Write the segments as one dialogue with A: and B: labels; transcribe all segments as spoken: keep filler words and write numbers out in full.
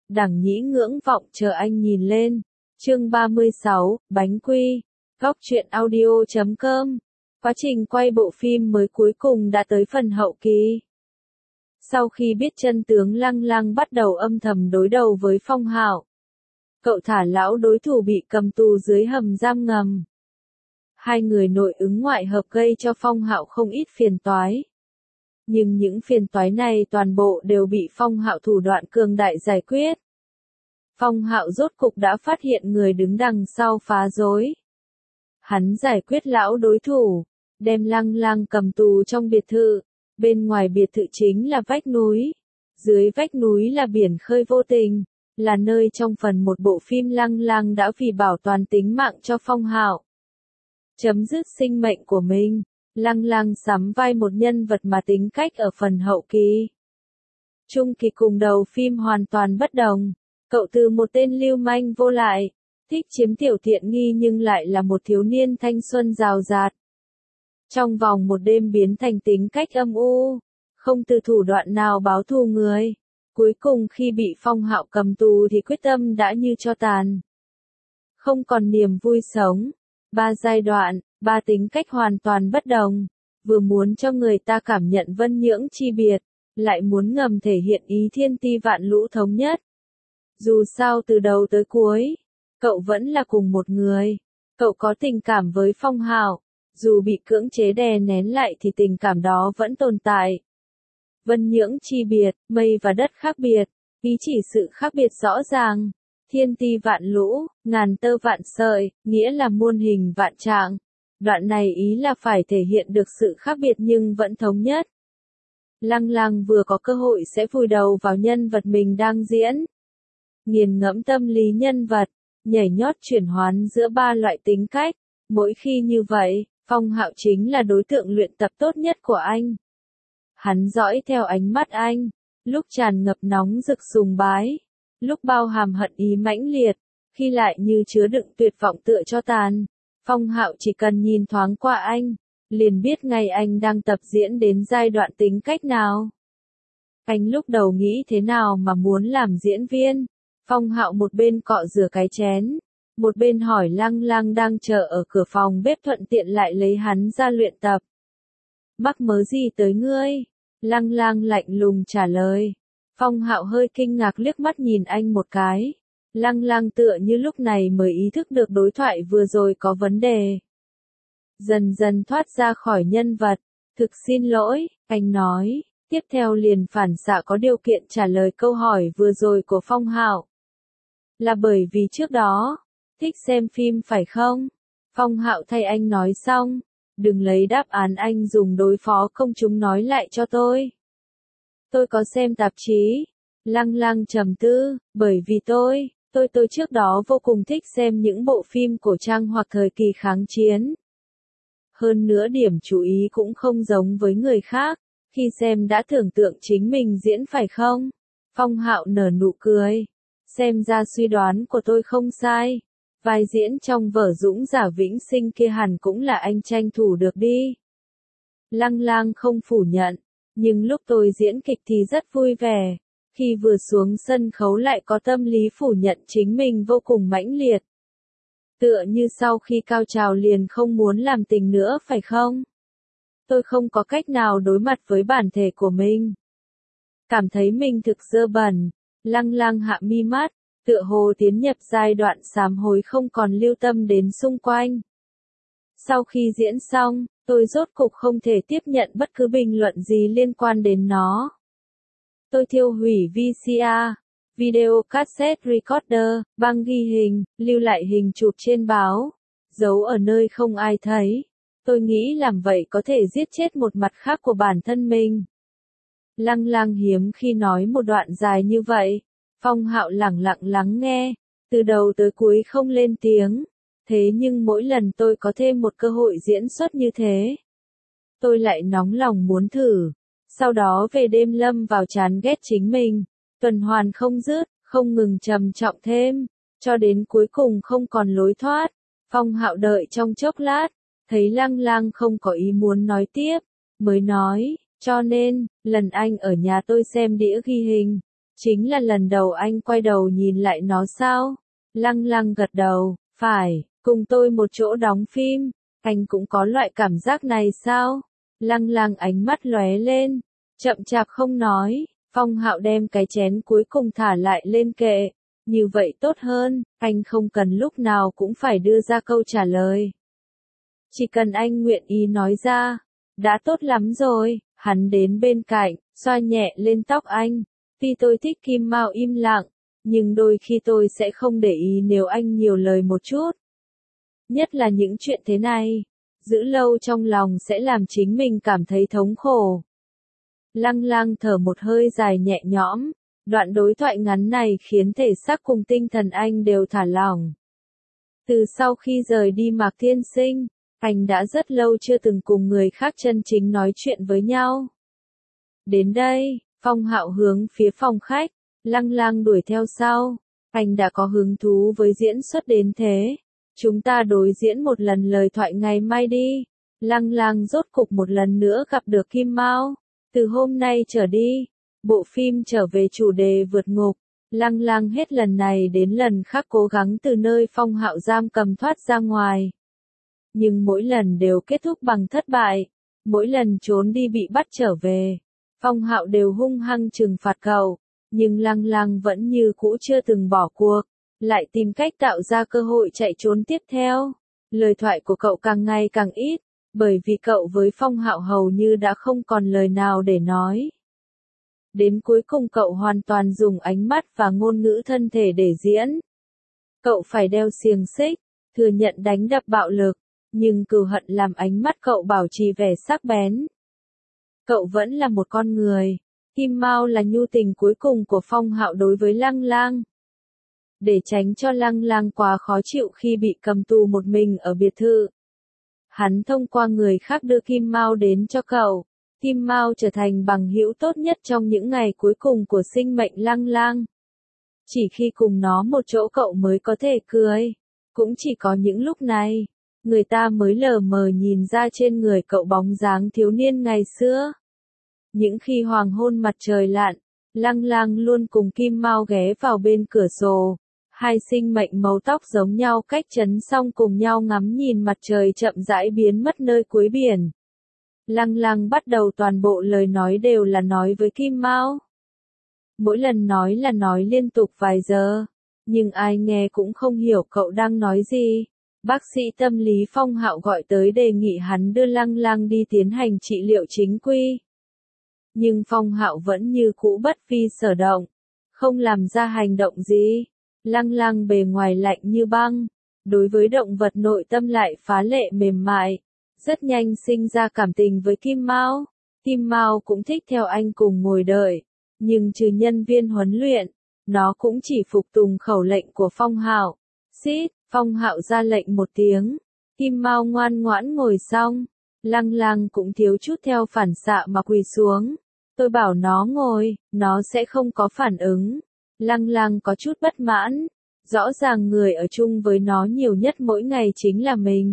A: Đằng Nhĩ ngưỡng vọng chờ anh nhìn lên. Chương ba mươi sáu, Bánh Quy. Góc truyện audio chấm com. Quá trình quay bộ phim mới cuối cùng đã tới phần hậu kỳ. Sau khi biết chân tướng, Lăng Lăng bắt đầu âm thầm đối đầu với Phong Hạo. Cậu thả lão đối thủ bị cầm tù dưới hầm giam ngầm. Hai người nội ứng ngoại hợp gây cho Phong Hạo không ít phiền toái. Nhưng những phiền toái này toàn bộ đều bị Phong Hạo thủ đoạn cường đại giải quyết. Phong Hạo rốt cục đã phát hiện người đứng đằng sau phá rối. Hắn giải quyết lão đối thủ, đem Lăng Lăng cầm tù trong biệt thự. Bên ngoài biệt thự chính là vách núi. Dưới vách núi là biển khơi vô tình, là nơi trong phần một bộ phim Lăng Lăng đã vì bảo toàn tính mạng cho Phong Hạo. Chấm dứt sinh mệnh của mình, Lăng Lăng sắm vai một nhân vật mà tính cách ở phần hậu kỳ. Trung kỳ cùng đầu phim hoàn toàn bất đồng. Cậu từ một tên lưu manh vô lại, thích chiếm tiểu tiện nghi nhưng lại là một thiếu niên thanh xuân rào rạt. Trong vòng một đêm biến thành tính cách âm u, không từ thủ đoạn nào báo thù người. Cuối cùng khi bị Phong Hạo cầm tù thì quyết tâm đã như tro tàn. Không còn niềm vui sống. Ba giai đoạn, ba tính cách hoàn toàn bất đồng. Vừa muốn cho người ta cảm nhận vân nhưỡng chi biệt, lại muốn ngầm thể hiện ý thiên ti vạn lũ thống nhất. Dù sao từ đầu tới cuối, cậu vẫn là cùng một người. Cậu có tình cảm với Phong Hạo, dù bị cưỡng chế đè nén lại thì tình cảm đó vẫn tồn tại. Vân nhưỡng chi biệt, mây và đất khác biệt, ý chỉ sự khác biệt rõ ràng. Thiên ti vạn lũ, ngàn tơ vạn sợi, nghĩa là muôn hình vạn trạng. Đoạn này ý là phải thể hiện được sự khác biệt nhưng vẫn thống nhất. Lăng Lăng vừa có cơ hội sẽ vùi đầu vào nhân vật mình đang diễn. Nghiền ngẫm tâm lý nhân vật, nhảy nhót chuyển hoán giữa ba loại tính cách. Mỗi khi như vậy, Phong Hạo chính là đối tượng luyện tập tốt nhất của anh. Hắn dõi theo ánh mắt anh, lúc tràn ngập nóng rực sùng bái, lúc bao hàm hận ý mãnh liệt, khi lại như chứa đựng tuyệt vọng tựa cho tàn. Phong Hạo chỉ cần nhìn thoáng qua anh, liền biết ngay anh đang tập diễn đến giai đoạn tính cách nào. Anh lúc đầu nghĩ thế nào mà muốn làm diễn viên. Phong Hạo một bên cọ rửa cái chén, một bên hỏi Lăng Lăng đang chờ ở cửa phòng bếp thuận tiện lại lấy hắn ra luyện tập. Mắc mớ gì tới ngươi? Lăng Lăng lạnh lùng trả lời. Phong Hạo hơi kinh ngạc liếc mắt nhìn anh một cái. Lăng Lăng tựa như lúc này mới ý thức được đối thoại vừa rồi có vấn đề. Dần dần thoát ra khỏi nhân vật. Thực xin lỗi, anh nói. Tiếp theo liền phản xạ có điều kiện trả lời câu hỏi vừa rồi của Phong Hạo. Là bởi vì trước đó, thích xem phim phải không? Phong Hạo thay anh nói xong. Đừng lấy đáp án anh dùng đối phó công chúng nói lại cho tôi. Tôi có xem tạp chí. Lăng Lăng trầm tư, bởi vì tôi, tôi tôi trước đó vô cùng thích xem những bộ phim cổ trang hoặc thời kỳ kháng chiến. Hơn nữa điểm chú ý cũng không giống với người khác, khi xem đã tưởng tượng chính mình diễn phải không? Phong Hạo nở nụ cười. Xem ra suy đoán của tôi không sai. Vai diễn trong vở Dũng giả vĩnh sinh kia hẳn cũng là anh tranh thủ được đi. Lăng Lăng không phủ nhận, nhưng lúc tôi diễn kịch thì rất vui vẻ. Khi vừa xuống sân khấu lại có tâm lý phủ nhận chính mình vô cùng mãnh liệt. Tựa như sau khi cao trào liền không muốn làm tình nữa phải không? Tôi không có cách nào đối mặt với bản thể của mình. Cảm thấy mình thực dơ bẩn. Lăng Lăng hạ mi mắt, tựa hồ tiến nhập giai đoạn sám hối không còn lưu tâm đến xung quanh. Sau khi diễn xong, tôi rốt cục không thể tiếp nhận bất cứ bình luận gì liên quan đến nó. Tôi thiêu hủy vê xê a, video cassette recorder, băng ghi hình, lưu lại hình chụp trên báo, giấu ở nơi không ai thấy. Tôi nghĩ làm vậy có thể giết chết một mặt khác của bản thân mình. Lăng Lăng hiếm khi nói một đoạn dài như vậy. Phong Hạo lẳng lặng lắng nghe, từ đầu tới cuối không lên tiếng. Thế nhưng mỗi lần tôi có thêm một cơ hội diễn xuất như thế, tôi lại nóng lòng muốn thử. Sau đó về đêm lâm vào chán ghét chính mình, tuần hoàn không dứt, không ngừng trầm trọng thêm, cho đến cuối cùng không còn lối thoát. Phong Hạo đợi trong chốc lát, thấy Lăng Lăng không có ý muốn nói tiếp, mới nói, cho nên, lần anh ở nhà tôi xem đĩa ghi hình, Chính là lần đầu anh quay đầu nhìn lại nó sao? Lăng Lăng gật đầu, phải, cùng tôi một chỗ đóng phim, anh cũng có loại cảm giác này sao? Lăng Lăng ánh mắt lóe lên, chậm chạp không nói. Phong Hạo đem cái chén cuối cùng thả lại lên kệ, như vậy tốt hơn, anh không cần lúc nào cũng phải đưa ra câu trả lời. Chỉ cần anh nguyện ý nói ra, đã tốt lắm rồi. Hắn đến bên cạnh, xoa nhẹ lên tóc anh. Tuy tôi thích Kim Mao im lặng, nhưng đôi khi tôi sẽ không để ý nếu anh nhiều lời một chút. Nhất là những chuyện thế này, giữ lâu trong lòng sẽ làm chính mình cảm thấy thống khổ. Lăng Lăng thở một hơi dài nhẹ nhõm, đoạn đối thoại ngắn này khiến thể xác cùng tinh thần anh đều thả lỏng. Từ sau khi rời đi Mạc Thiên Sinh, anh đã rất lâu chưa từng cùng người khác chân chính nói chuyện với nhau. Đến đây, Phong Hạo hướng phía phòng khách, Lăng Lăng đuổi theo sau. Anh đã có hứng thú với diễn xuất đến thế. Chúng ta đối diễn một lần lời thoại ngày mai đi. Lăng Lăng rốt cục một lần nữa gặp được Kim Mao. Từ hôm nay trở đi, bộ phim trở về chủ đề vượt ngục. Lăng Lăng hết lần này đến lần khác cố gắng từ nơi Phong Hạo giam cầm thoát ra ngoài. Nhưng mỗi lần đều kết thúc bằng thất bại. Mỗi lần trốn đi bị bắt trở về, Phong Hạo đều hung hăng trừng phạt cậu. Nhưng Lăng Lăng vẫn như cũ chưa từng bỏ cuộc, lại tìm cách tạo ra cơ hội chạy trốn tiếp theo. Lời thoại của cậu càng ngày càng ít, bởi vì cậu với Phong Hạo hầu như đã không còn lời nào để nói. Đến cuối cùng cậu hoàn toàn dùng ánh mắt và ngôn ngữ thân thể để diễn. Cậu phải đeo xiềng xích, thừa nhận đánh đập bạo lực, nhưng cừu hận làm ánh mắt cậu bảo trì vẻ sắc bén. Cậu vẫn là một con người. Kim Mao là nhu tình cuối cùng của Phong Hạo đối với Lăng Lăng. Để tránh cho Lăng Lăng quá khó chịu khi bị cầm tù một mình ở biệt thự, hắn thông qua người khác đưa Kim Mao đến cho cậu. Kim Mao trở thành bằng hữu tốt nhất trong những ngày cuối cùng của sinh mệnh Lăng Lăng. Chỉ khi cùng nó một chỗ cậu mới có thể cười. Cũng chỉ có những lúc này, người ta mới lờ mờ nhìn ra trên người cậu bóng dáng thiếu niên ngày xưa. Những khi hoàng hôn mặt trời lặn, Lăng Lăng luôn cùng Kim Mao ghé vào bên cửa sổ. Hai sinh mệnh màu tóc giống nhau cách chấn xong cùng nhau ngắm nhìn mặt trời chậm rãi biến mất nơi cuối biển. Lăng Lăng bắt đầu toàn bộ lời nói đều là nói với Kim Mao. Mỗi lần nói là nói liên tục vài giờ, nhưng ai nghe cũng không hiểu cậu đang nói gì. Bác sĩ tâm lý Phong Hạo gọi tới đề nghị hắn đưa Lăng Lăng đi tiến hành trị liệu chính quy. Nhưng Phong Hạo vẫn như cũ bất vi sở động, không làm ra hành động gì. Lăng Lăng bề ngoài lạnh như băng, đối với động vật nội tâm lại phá lệ mềm mại, rất nhanh sinh ra cảm tình với Kim Mao. Kim Mao cũng thích theo anh cùng ngồi đợi, nhưng trừ nhân viên huấn luyện, nó cũng chỉ phục tùng khẩu lệnh của Phong Hạo. Xít, Phong Hạo ra lệnh một tiếng, Kim Mao ngoan ngoãn ngồi xong. Lăng Lăng cũng thiếu chút theo phản xạ mà quỳ xuống. Tôi bảo nó ngồi, nó sẽ không có phản ứng. Lăng Lăng có chút bất mãn. Rõ ràng người ở chung với nó nhiều nhất mỗi ngày chính là mình.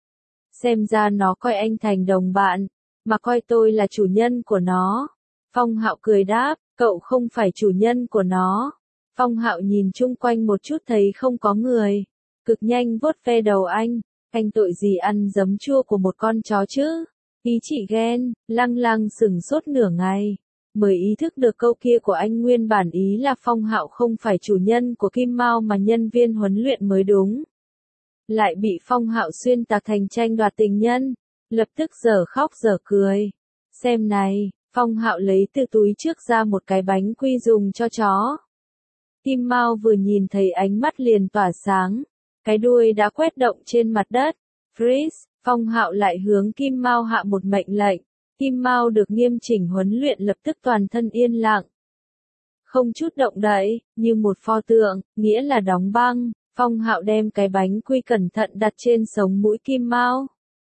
A: Xem ra nó coi anh thành đồng bạn, mà coi tôi là chủ nhân của nó. Phong Hạo cười đáp, cậu không phải chủ nhân của nó. Phong Hạo nhìn chung quanh một chút thấy không có người. Cực nhanh vuốt ve đầu anh. Anh tội gì ăn giấm chua của một con chó chứ? Ý chỉ ghen. Lăng Lăng sửng sốt nửa ngày, mới ý thức được câu kia của anh nguyên bản ý là Phong Hạo không phải chủ nhân của Kim Mao mà nhân viên huấn luyện mới đúng. Lại bị Phong Hạo xuyên tạc thành tranh đoạt tình nhân, lập tức dở khóc dở cười. Xem này, Phong Hạo lấy từ túi trước ra một cái bánh quy dùng cho chó. Kim Mao vừa nhìn thấy ánh mắt liền tỏa sáng, cái đuôi đã quét động trên mặt đất. Freeze, Phong Hạo lại hướng Kim Mao hạ một mệnh lệnh. Kim Mao được nghiêm chỉnh huấn luyện lập tức toàn thân yên lặng, không chút động đậy, như một pho tượng, nghĩa là đóng băng. Phong Hạo đem cái bánh quy cẩn thận đặt trên sống mũi Kim Mao.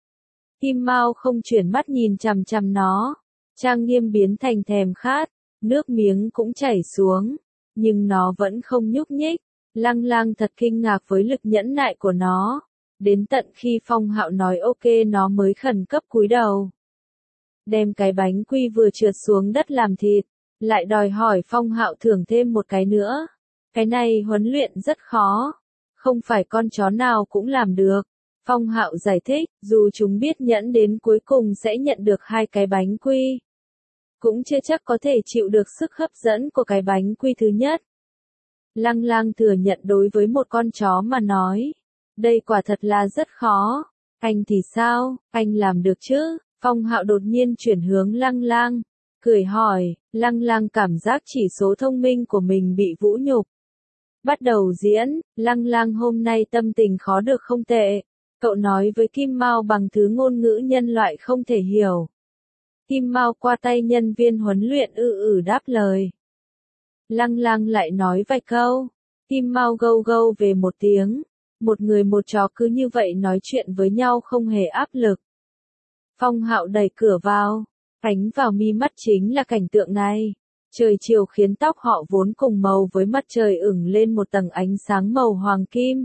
A: Kim Mao không chuyển mắt nhìn chằm chằm nó, trang nghiêm biến thành thèm khát, nước miếng cũng chảy xuống, nhưng nó vẫn không nhúc nhích. Lăng Lăng thật kinh ngạc với lực nhẫn nại của nó, đến tận khi Phong Hạo nói ok nó mới khẩn cấp cúi đầu. Đem cái bánh quy vừa trượt xuống đất làm thịt, lại đòi hỏi Phong Hạo thưởng thêm một cái nữa. Cái này huấn luyện rất khó, không phải con chó nào cũng làm được. Phong Hạo giải thích, dù chúng biết nhẫn đến cuối cùng sẽ nhận được hai cái bánh quy, cũng chưa chắc có thể chịu được sức hấp dẫn của cái bánh quy thứ nhất. Lăng Lang thừa nhận đối với một con chó mà nói, đây quả thật là rất khó. Anh thì sao, anh làm được chứ? Phong Hạo đột nhiên chuyển hướng Lăng Lang, cười hỏi. Lăng Lang cảm giác chỉ số thông minh của mình bị vũ nhục. Bắt đầu diễn, Lăng Lang hôm nay tâm tình khó được không tệ. Cậu nói với Kim Mao bằng thứ ngôn ngữ nhân loại không thể hiểu. Kim Mao qua tay nhân viên huấn luyện ư ử đáp lời. Lăng Lang lại nói vài câu. Kim Mao gâu gâu về một tiếng. Một người một chó cứ như vậy nói chuyện với nhau không hề áp lực. Phong Hạo đẩy cửa vào. Ánh vào mi mắt chính là cảnh tượng này. Trời chiều khiến tóc họ vốn cùng màu với mặt trời ửng lên một tầng ánh sáng màu hoàng kim.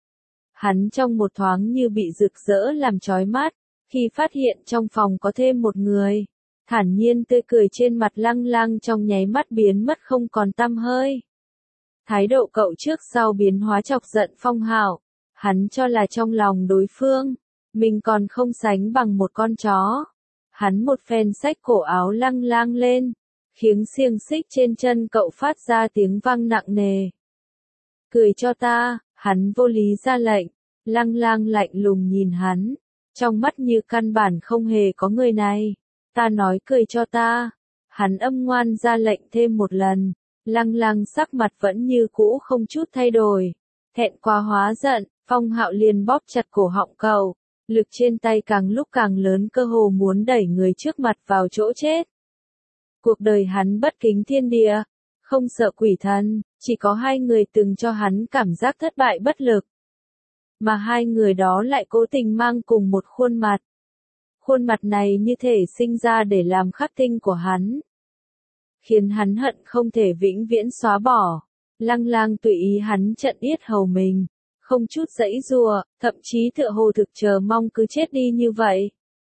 A: Hắn trong một thoáng như bị rực rỡ làm chói mắt, khi phát hiện trong phòng có thêm một người. Thản nhiên tươi cười trên mặt Lăng Lang trong nháy mắt biến mất không còn tăm hơi. Thái độ cậu trước sau biến hóa chọc giận Phong Hạo. Hắn cho là trong lòng đối phương, mình còn không sánh bằng một con chó. Hắn một phen xách cổ áo Lăng Lang lên, khiến xiềng xích trên chân cậu phát ra tiếng vang nặng nề. Cười cho ta, hắn vô lý ra lệnh. Lăng Lang lạnh lùng nhìn hắn, trong mắt như căn bản không hề có người này. Ta nói cười cho ta. Hắn âm ngoan ra lệnh thêm một lần. Lăng Lang sắc mặt vẫn như cũ không chút thay đổi. Thẹn quá hóa giận, Phong Hạo liền bóp chặt cổ họng cậu. Lực trên tay càng lúc càng lớn, cơ hồ muốn đẩy người trước mặt vào chỗ chết. Cuộc đời hắn bất kính thiên địa, không sợ quỷ thần, chỉ có hai người từng cho hắn cảm giác thất bại bất lực. Mà hai người đó lại cố tình mang cùng một khuôn mặt. Khuôn mặt này như thể sinh ra để làm khắc tinh của hắn, khiến hắn hận không thể vĩnh viễn xóa bỏ. Lăng Lang tùy ý hắn trận yết hầu mình, không chút giãy giụa, thậm chí tựa hồ thực chờ mong cứ chết đi như vậy.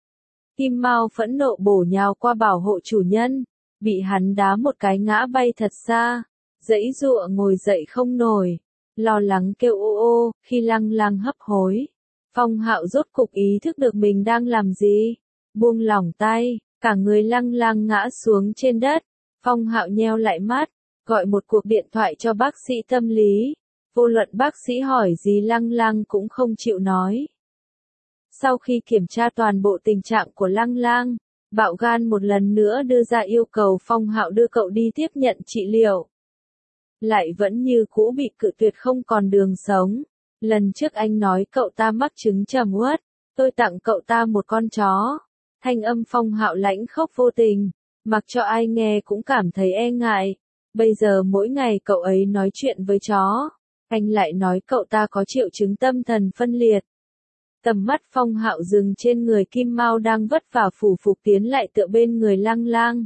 A: Kim Mao phẫn nộ bổ nhào qua bảo hộ chủ nhân, bị hắn đá một cái ngã bay thật xa, giãy giụa ngồi dậy không nổi, lo lắng kêu ô ô. Khi Lăng Lang hấp hối, Phong Hạo rốt cục ý thức được mình đang làm gì, buông lỏng tay, cả người Lăng Lang ngã xuống trên đất. Phong Hạo nheo lại mắt, gọi một cuộc điện thoại cho bác sĩ tâm lý. Vô luận bác sĩ hỏi gì Lăng Lang cũng không chịu nói. Sau khi kiểm tra toàn bộ tình trạng của Lăng Lang, bạo gan một lần nữa đưa ra yêu cầu Phong Hạo đưa cậu đi tiếp nhận trị liệu. Lại vẫn như cũ bị cự tuyệt không còn đường sống. Lần trước anh nói cậu ta mắc chứng trầm uất, tôi tặng cậu ta một con chó. Thanh âm Phong Hạo lãnh khốc vô tình, mặc cho ai nghe cũng cảm thấy e ngại. Bây giờ mỗi ngày cậu ấy nói chuyện với chó, anh lại nói cậu ta có triệu chứng tâm thần phân liệt. Tầm mắt Phong Hạo dừng trên người Kim Mao đang vất vả phủ phục tiến lại tựa bên người Lăng Lang.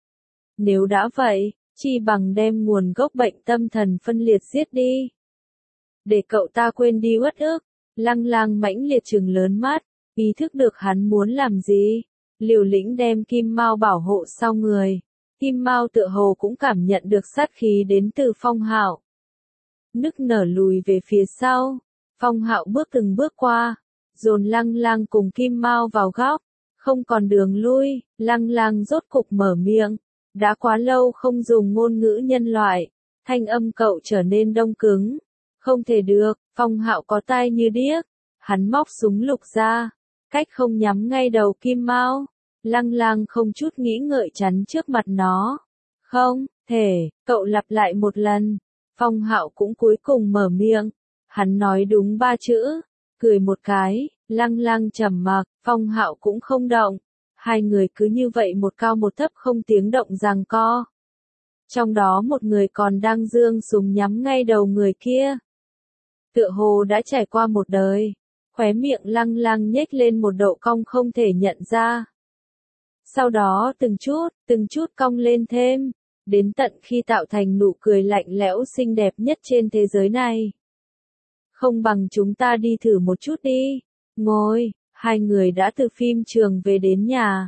A: Nếu đã vậy, chi bằng đem nguồn gốc bệnh tâm thần phân liệt giết đi, để cậu ta quên đi uất ức. Lăng Lang mãnh liệt trừng lớn mắt, ý thức được hắn muốn làm gì, liều lĩnh đem Kim Mao bảo hộ sau người. Kim Mao tựa hồ cũng cảm nhận được sát khí đến từ Phong Hạo, nức nở lùi về phía sau. Phong Hạo bước từng bước qua, dồn Lăng Lang cùng Kim Mao vào góc, không còn đường lui. Lăng Lang rốt cục mở miệng, đã quá lâu không dùng ngôn ngữ nhân loại, thanh âm cậu trở nên đông cứng. Không thể được. Phong Hạo có tai như điếc, hắn móc súng lục ra, cách không nhắm ngay đầu Kim Mao. Lăng Lang không chút nghĩ ngợi chắn trước mặt nó. Không thể. Cậu lặp lại một lần. Phong Hạo cũng cuối cùng mở miệng. Hắn nói đúng ba chữ, cười một cái. Lăng Lang trầm mặc, Phong Hạo cũng không động. Hai người cứ như vậy một cao một thấp không tiếng động giằng co. Trong đó một người còn đang giương súng nhắm ngay đầu người kia. Tựa hồ đã trải qua một đời. Khóe miệng Lăng Lang nhếch lên một độ cong không thể nhận ra. Sau đó từng chút, từng chút cong lên thêm, đến tận khi tạo thành nụ cười lạnh lẽo xinh đẹp nhất trên thế giới này. Không bằng chúng ta đi thử một chút đi. Ngồi. Hai người đã từ phim trường về đến nhà.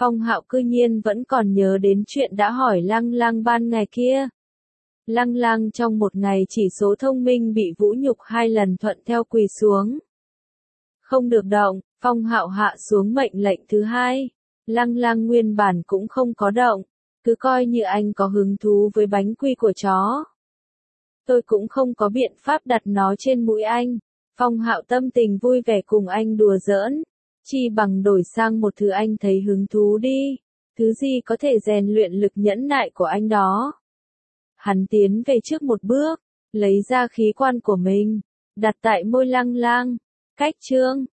A: Phong Hạo cư nhiên vẫn còn nhớ đến chuyện đã hỏi Lăng Lang ban ngày kia. Lăng Lang trong một ngày chỉ số thông minh bị vũ nhục hai lần thuận theo quỳ xuống. Không được động, Phong Hạo hạ xuống mệnh lệnh thứ hai. Lăng Lang nguyên bản cũng không có động, cứ coi như anh có hứng thú với bánh quy của chó. Tôi cũng không có biện pháp đặt nó trên mũi anh. Phong Hạo tâm tình vui vẻ cùng anh đùa giỡn. Chi bằng đổi sang một thứ anh thấy hứng thú đi. Thứ gì có thể rèn luyện lực nhẫn nại của anh đó. Hắn tiến về trước một bước, lấy ra khí quan của mình, đặt tại môi Lăng Lang. Cách chương